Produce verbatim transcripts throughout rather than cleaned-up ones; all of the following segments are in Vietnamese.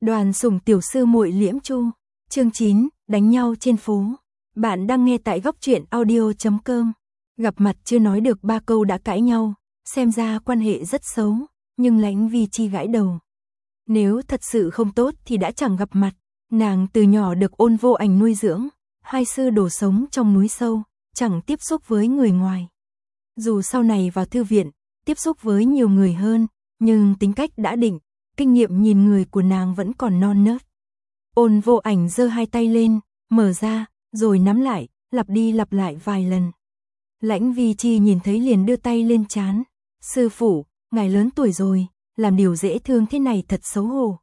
Đoàn Sủng tiểu sư muội Liễm Chu, chương chín, đánh nhau trên phố. Bạn đang nghe tại góc truyện audio chấm com. Gặp mặt chưa nói được ba câu đã cãi nhau, xem ra quan hệ rất xấu, nhưng Lãnh Vi Chi gãi đầu. Nếu thật sự không tốt thì đã chẳng gặp mặt, nàng từ nhỏ được Ôn Vô Ảnh nuôi dưỡng, hai sư đồ sống trong núi sâu, chẳng tiếp xúc với người ngoài. Dù sau này vào thư viện, tiếp xúc với nhiều người hơn, nhưng tính cách đã định, kinh nghiệm nhìn người của nàng vẫn còn non nớt. Ôn Vô Ảnh giơ hai tay lên, mở ra, rồi nắm lại, lặp đi lặp lại vài lần. Lãnh Vi Chi nhìn thấy liền đưa tay lên trán. Sư phụ, ngài lớn tuổi rồi, làm điều dễ thương thế này thật xấu hổ.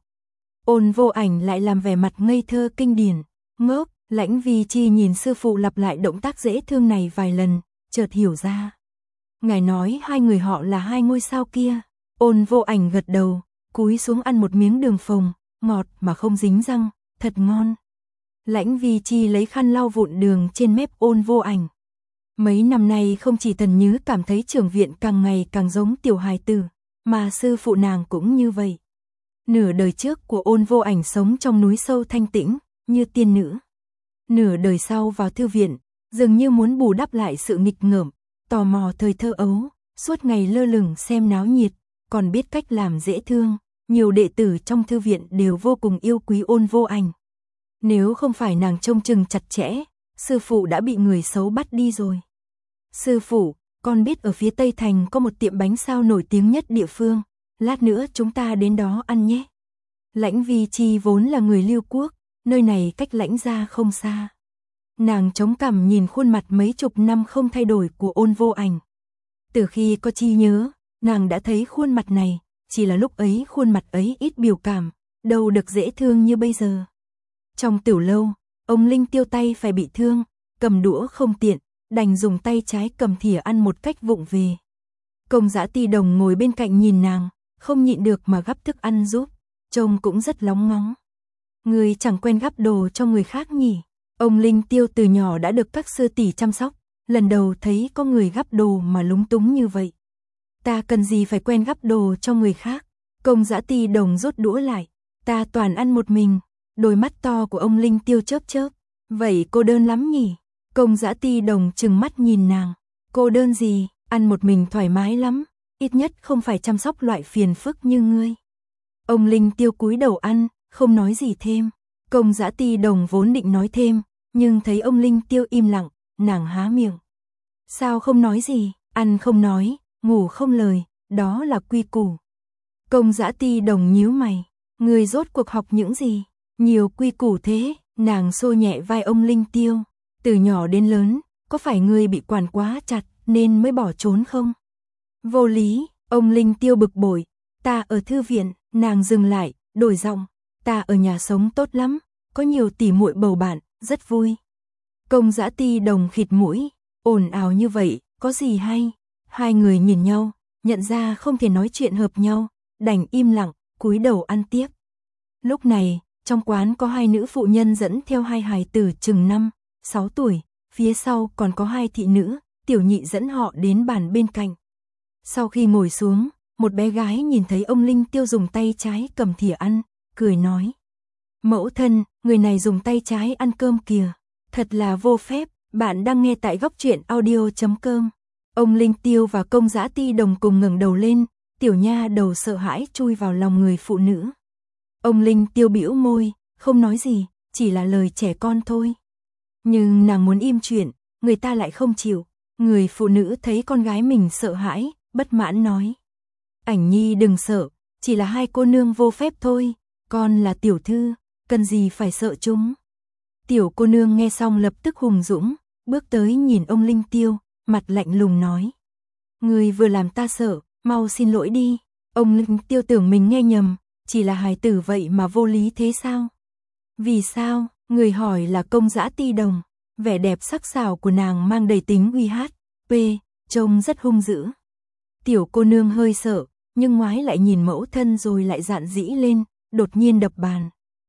Ôn Vô Ảnh lại làm vẻ mặt ngây thơ kinh điển. Ngốc, Lãnh Vi Chi nhìn sư phụ lặp lại động tác dễ thương này vài lần, chợt hiểu ra. Ngài nói hai người họ là hai ngôi sao kia. Ôn Vô Ảnh gật đầu, cúi xuống ăn một miếng đường phồng, ngọt mà không dính răng, thật ngon. Lãnh Vi Chi lấy khăn lau vụn đường trên mép Ôn Vô Ảnh. Mấy năm nay không chỉ Tần Nhứ cảm thấy trưởng viện càng ngày càng giống tiểu hài tử, mà sư phụ nàng cũng như vậy. Nửa đời trước của Ôn Vô Ảnh sống trong núi sâu thanh tĩnh, như tiên nữ. Nửa đời sau vào thư viện, dường như muốn bù đắp lại sự nghịch ngợm, tò mò thời thơ ấu, suốt ngày lơ lửng xem náo nhiệt, còn biết cách làm dễ thương. Nhiều đệ tử trong thư viện đều vô cùng yêu quý Ôn Vô Ảnh. Nếu không phải nàng trông chừng chặt chẽ, sư phụ đã bị người xấu bắt đi rồi. Sư phụ, con biết ở phía Tây Thành có một tiệm bánh sao nổi tiếng nhất địa phương, lát nữa chúng ta đến đó ăn nhé. Lãnh Vi Chi vốn là người Lưu Quốc, nơi này cách Lãnh gia không xa. Nàng chống cằm nhìn khuôn mặt mấy chục năm không thay đổi của Ôn Vô Ảnh. Từ khi có trí nhớ, nàng đã thấy khuôn mặt này, chỉ là lúc ấy khuôn mặt ấy ít biểu cảm, đâu được dễ thương như bây giờ. Trong tiểu lâu, ông Linh Tiêu tay phải bị thương, cầm đũa không tiện, đành dùng tay trái cầm thìa ăn một cách vụng về. Công Dã Ti Đồng ngồi bên cạnh nhìn nàng, không nhịn được mà gắp thức ăn giúp, trông cũng rất lóng ngóng. Người chẳng quen gắp đồ cho người khác nhỉ? Ông Linh Tiêu từ nhỏ đã được các sư tỷ chăm sóc, lần đầu thấy có người gắp đồ mà lúng túng như vậy. Ta cần gì phải quen gắp đồ cho người khác? Công Dã Ti Đồng rút đũa lại, ta toàn ăn một mình. Đôi mắt to của ông Linh Tiêu chớp chớp, vậy cô đơn lắm nhỉ? Công Dã Ti Đồng trừng mắt nhìn nàng, cô đơn gì, ăn một mình thoải mái lắm, ít nhất không phải chăm sóc loại phiền phức như ngươi. Ông Linh Tiêu cúi đầu ăn, không nói gì thêm. Công Dã Ti Đồng vốn định nói thêm, nhưng thấy ông Linh Tiêu im lặng, nàng há miệng. Sao không nói gì, ăn không nói, ngủ không lời, đó là quy củ. Công Dã Ti Đồng nhíu mày, ngươi rốt cuộc học những gì? Nhiều quy củ thế, nàng xô nhẹ vai ông Linh Tiêu. Từ nhỏ đến lớn, có phải ngươi bị quản quá chặt nên mới bỏ trốn không? Vô lý, ông Linh Tiêu bực bội. Ta ở thư viện, nàng dừng lại, đổi giọng. Ta ở nhà sống tốt lắm, có nhiều tỉ muội bầu bạn, rất vui. Công Dã Ti Đồng khịt mũi, ồn ào như vậy, có gì hay? Hai người nhìn nhau, nhận ra không thể nói chuyện hợp nhau, đành im lặng, cúi đầu ăn tiếp. Lúc này, trong quán có hai nữ phụ nhân dẫn theo hai hài tử chừng năm, sáu tuổi, phía sau còn có hai thị nữ, tiểu nhị dẫn họ đến bàn bên cạnh. Sau khi ngồi xuống, một bé gái nhìn thấy ông Linh Tiêu dùng tay trái cầm thìa ăn, cười nói. Mẫu thân, người này dùng tay trái ăn cơm kìa, thật là vô phép. Bạn đang nghe tại góc truyện audio chấm com. Ông Linh Tiêu và Công Dã Ti Đồng cùng ngẩng đầu lên, tiểu nha đầu sợ hãi chui vào lòng người phụ nữ. Ông Linh Tiêu bĩu môi, không nói gì, chỉ là lời trẻ con thôi. Nhưng nàng muốn im chuyện, người ta lại không chịu. Người phụ nữ thấy con gái mình sợ hãi, bất mãn nói. Ảnh nhi đừng sợ, chỉ là hai cô nương vô phép thôi, con là tiểu thư, cần gì phải sợ chúng. Tiểu cô nương nghe xong lập tức hùng dũng, bước tới nhìn ông Linh Tiêu, mặt lạnh lùng nói. Người vừa làm ta sợ, mau xin lỗi đi. Ông Linh Tiêu tưởng mình nghe nhầm, chỉ là hài tử vậy mà vô lý thế sao? Vì sao? Người hỏi là Công Dã Ti Đồng, vẻ đẹp sắc sảo của nàng mang đầy tính uy hát, p, trông rất hung dữ. Tiểu cô nương hơi sợ, nhưng ngoái lại nhìn mẫu thân rồi lại dạn dĩ lên, đột nhiên đập bàn.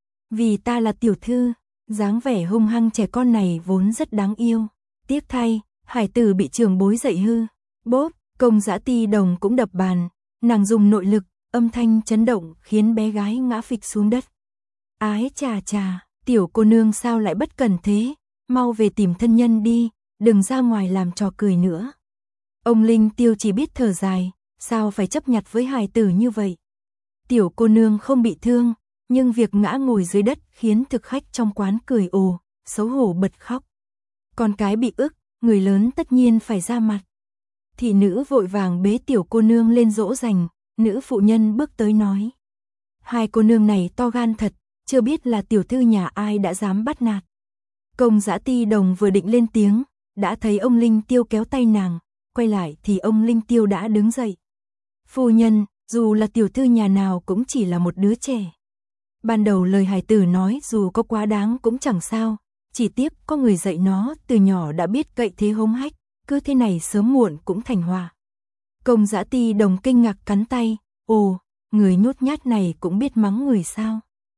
Vì ta là tiểu thư, dáng vẻ hung hăng trẻ con này vốn rất đáng yêu. Tiếc thay, hải tử bị trường bối dạy hư. Bốp, Công Dã Ti Đồng cũng đập bàn, nàng dùng nội lực, âm thanh chấn động khiến bé gái ngã phịch xuống đất. Ái chà chà, tiểu cô nương sao lại bất cẩn thế, mau về tìm thân nhân đi, đừng ra ngoài làm trò cười nữa. Ông Linh Tiêu chỉ biết thở dài, sao phải chấp nhặt với hài tử như vậy. Tiểu cô nương không bị thương, nhưng việc ngã ngồi dưới đất khiến thực khách trong quán cười ồ, xấu hổ bật khóc. Con cái bị ức, người lớn tất nhiên phải ra mặt. Thị nữ vội vàng bế tiểu cô nương lên dỗ dành, nữ phụ nhân bước tới nói. Hai cô nương này to gan thật, chưa biết là tiểu thư nhà ai đã dám bắt nạt. Công Dã Ti Đồng vừa định lên tiếng, đã thấy ông Linh Tiêu kéo tay nàng, quay lại thì ông Linh Tiêu đã đứng dậy. Phu nhân, dù là tiểu thư nhà nào cũng chỉ là một đứa trẻ. Ban đầu lời hài tử nói dù có quá đáng cũng chẳng sao, chỉ tiếc có người dạy nó từ nhỏ đã biết cậy thế hống hách, cứ thế này sớm muộn cũng thành hòa. Công Dã Ti Đồng kinh ngạc cắn tay, ồ, người nhút nhát này cũng biết mắng người sao.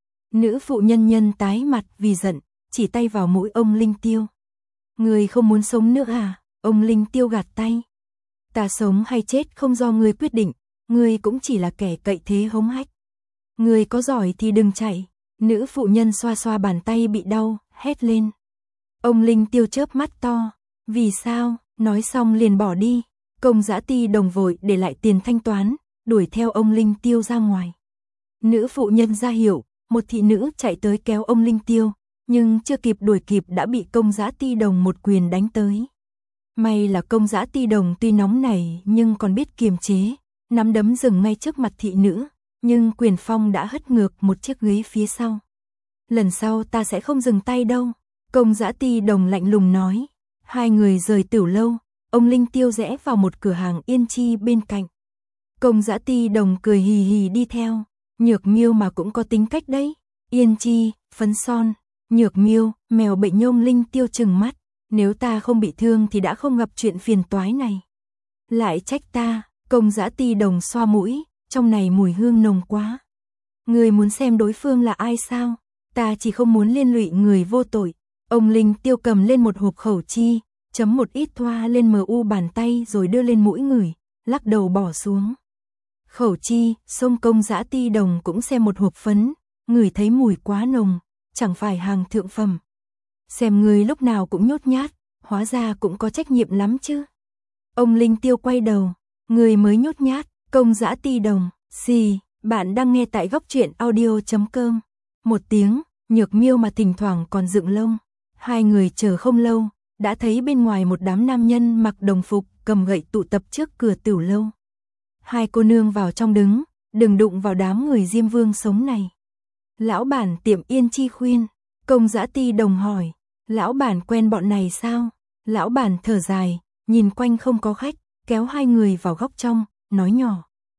Nữ phụ nhân nhân tái mặt vì giận, chỉ tay vào mũi ông Linh Tiêu. Người không muốn sống nữa à? Ông Linh Tiêu gạt tay. Ta sống hay chết không do ngươi quyết định, ngươi cũng chỉ là kẻ cậy thế hống hách. Ngươi có giỏi thì đừng chạy. Nữ phụ nhân xoa xoa bàn tay bị đau, hét lên. Ông Linh Tiêu chớp mắt to. Vì sao? Nói xong liền bỏ đi. Công Dã Ti Đồng vội để lại tiền thanh toán, đuổi theo ông Linh Tiêu ra ngoài. Nữ phụ nhân ra hiệu, một thị nữ chạy tới kéo ông Linh Tiêu, nhưng chưa kịp đuổi kịp đã bị Công Dã Ti Đồng một quyền đánh tới. May là Công Dã Ti Đồng tuy nóng nảy nhưng còn biết kiềm chế, nắm đấm dừng ngay trước mặt thị nữ, nhưng quyền phong đã hất ngược một chiếc ghế phía sau. Lần sau ta sẽ không dừng tay đâu, Công Dã Ti Đồng lạnh lùng nói. Hai người rời tiểu lâu, ông Linh Tiêu rẽ vào một cửa hàng yên chi bên cạnh. Công Dã Ti Đồng cười hì hì đi theo, Nhược Miêu mà cũng có tính cách đấy. Yên chi, phấn son, Nhược Miêu, mèo bệnh nhôm. Linh Tiêu trừng mắt, nếu ta không bị thương thì đã không gặp chuyện phiền toái này. Lại trách ta, Công Dã Ti Đồng xoa mũi, trong này mùi hương nồng quá. Người muốn xem đối phương là ai sao? Ta chỉ không muốn liên lụy người vô tội. Ông Linh Tiêu cầm lên một hộp khẩu chi, chấm một ít thoa lên mờ u bàn tay rồi đưa lên mũi người, lắc đầu bỏ xuống. Khẩu chi, xông Công Dã Ti Đồng cũng xem một hộp phấn, người thấy mùi quá nồng, chẳng phải hàng thượng phẩm. Xem người lúc nào cũng nhút nhát, hóa ra cũng có trách nhiệm lắm chứ. Ông Linh Tiêu quay đầu, người mới nhút nhát. Công Dã Ti Đồng, xì, bạn đang nghe tại góc truyện audio chấm com. Một tiếng, Nhược Miêu mà thỉnh thoảng còn dựng lông. Hai người chờ không lâu, đã thấy bên ngoài một đám nam nhân mặc đồng phục, cầm gậy tụ tập trước cửa tiểu lâu. Hai cô nương vào trong đứng, đừng đụng vào đám người Diêm Vương sống này. Lão bản tiệm Yên Chi khuyên. Công Dã Ti Đồng hỏi, lão bản quen bọn này sao? Lão bản thở dài, nhìn quanh không có khách, kéo hai người vào góc trong, nói nhỏ.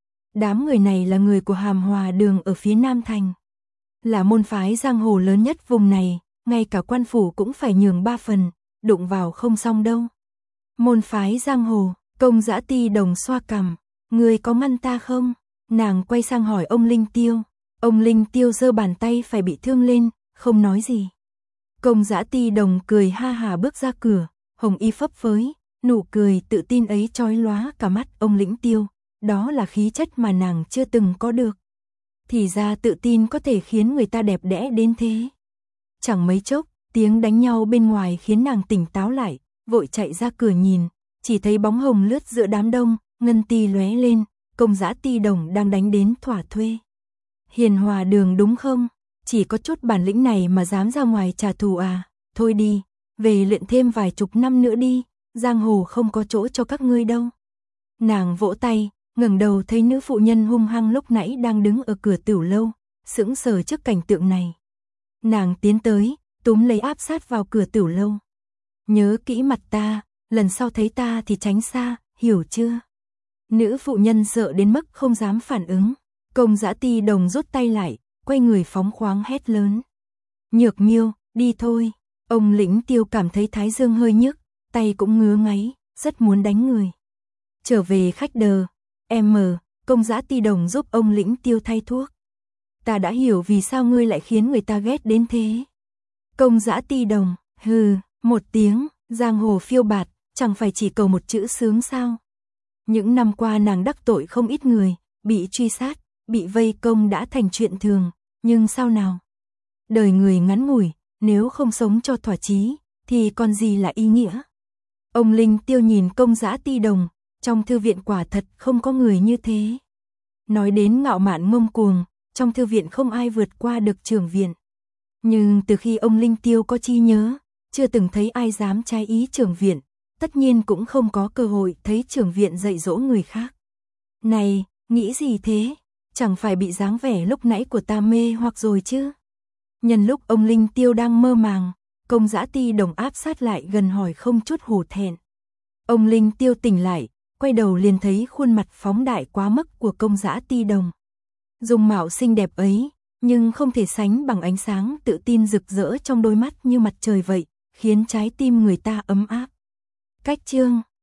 Đám người này là người của Hàm Hòa Đường ở phía Nam Thành. Là môn phái giang hồ lớn nhất vùng này, ngay cả quan phủ cũng phải nhường ba phần, đụng vào không xong đâu. Môn phái giang hồ, Công Dã Ti Đồng xoa cằm, người có ngăn ta không? Nàng quay sang hỏi ông Linh Tiêu. Ông Linh Tiêu giơ bàn tay phải bị thương lên, không nói gì. Công Dã Ti Đồng cười ha hà bước ra cửa, hồng y phấp phới, nụ cười tự tin ấy chói lóa cả mắt ông Linh Tiêu. Đó là khí chất mà nàng chưa từng có được. Thì ra tự tin có thể khiến người ta đẹp đẽ đến thế. Chẳng mấy chốc, tiếng đánh nhau bên ngoài khiến nàng tỉnh táo lại, vội chạy ra cửa nhìn, chỉ thấy bóng hồng lướt giữa đám đông, ngân ti lóe lên, Công Dã Ti Đồng đang đánh đến thỏa thuê. Hiền Hòa Đường đúng không? Chỉ có chút bản lĩnh này mà dám ra ngoài trả thù à? Thôi đi, về luyện thêm vài chục năm nữa đi, giang hồ không có chỗ cho các ngươi đâu. Nàng vỗ tay, ngẩng đầu thấy nữ phụ nhân hung hăng lúc nãy đang đứng ở cửa tiểu lâu, sững sờ trước cảnh tượng này. Nàng tiến tới, túm lấy áp sát vào cửa tiểu lâu. Nhớ kỹ mặt ta, lần sau thấy ta thì tránh xa, hiểu chưa? Nữ phụ nhân sợ đến mức không dám phản ứng. Công Dã Ti Đồng rút tay lại, quay người phóng khoáng hét lớn. Nhược Miêu, đi thôi. Ông Lĩnh Tiêu cảm thấy thái dương hơi nhức, tay cũng ngứa ngáy, rất muốn đánh người. Trở về khách đờ. Em, Công Dã Ti Đồng giúp ông Lĩnh Tiêu thay thuốc. Ta đã hiểu vì sao ngươi lại khiến người ta ghét đến thế. Công Dã Ti Đồng, hừ, một tiếng, giang hồ phiêu bạt, chẳng phải chỉ cầu một chữ sướng sao. Những năm qua nàng đắc tội không ít người, bị truy sát, bị vây công đã thành chuyện thường, nhưng sao nào? đời người ngắn ngủi, nếu không sống cho thỏa chí, thì còn gì là ý nghĩa. Ông Linh Tiêu nhìn Công Dã Ti Đồng, trong thư viện quả thật không có người như thế. Nói đến ngạo mạn ngông cuồng, trong thư viện không ai vượt qua được trưởng viện. Nhưng từ khi ông Linh Tiêu có trí nhớ, chưa từng thấy ai dám trái ý trưởng viện, tất nhiên cũng không có cơ hội thấy trưởng viện dạy dỗ người khác. Này, nghĩ gì thế? Chẳng phải bị dáng vẻ lúc nãy của ta mê hoặc rồi chứ? Nhân lúc ông Linh Tiêu đang mơ màng, Công Dã Ti Đồng áp sát lại gần hỏi không chút hổ thẹn. Ông Linh Tiêu tỉnh lại, quay đầu liền thấy khuôn mặt phóng đại quá mức của Công Dã Ti Đồng. Dung mạo xinh đẹp ấy, nhưng không thể sánh bằng ánh sáng tự tin rực rỡ trong đôi mắt như mặt trời vậy, khiến trái tim người ta ấm áp. Cách chương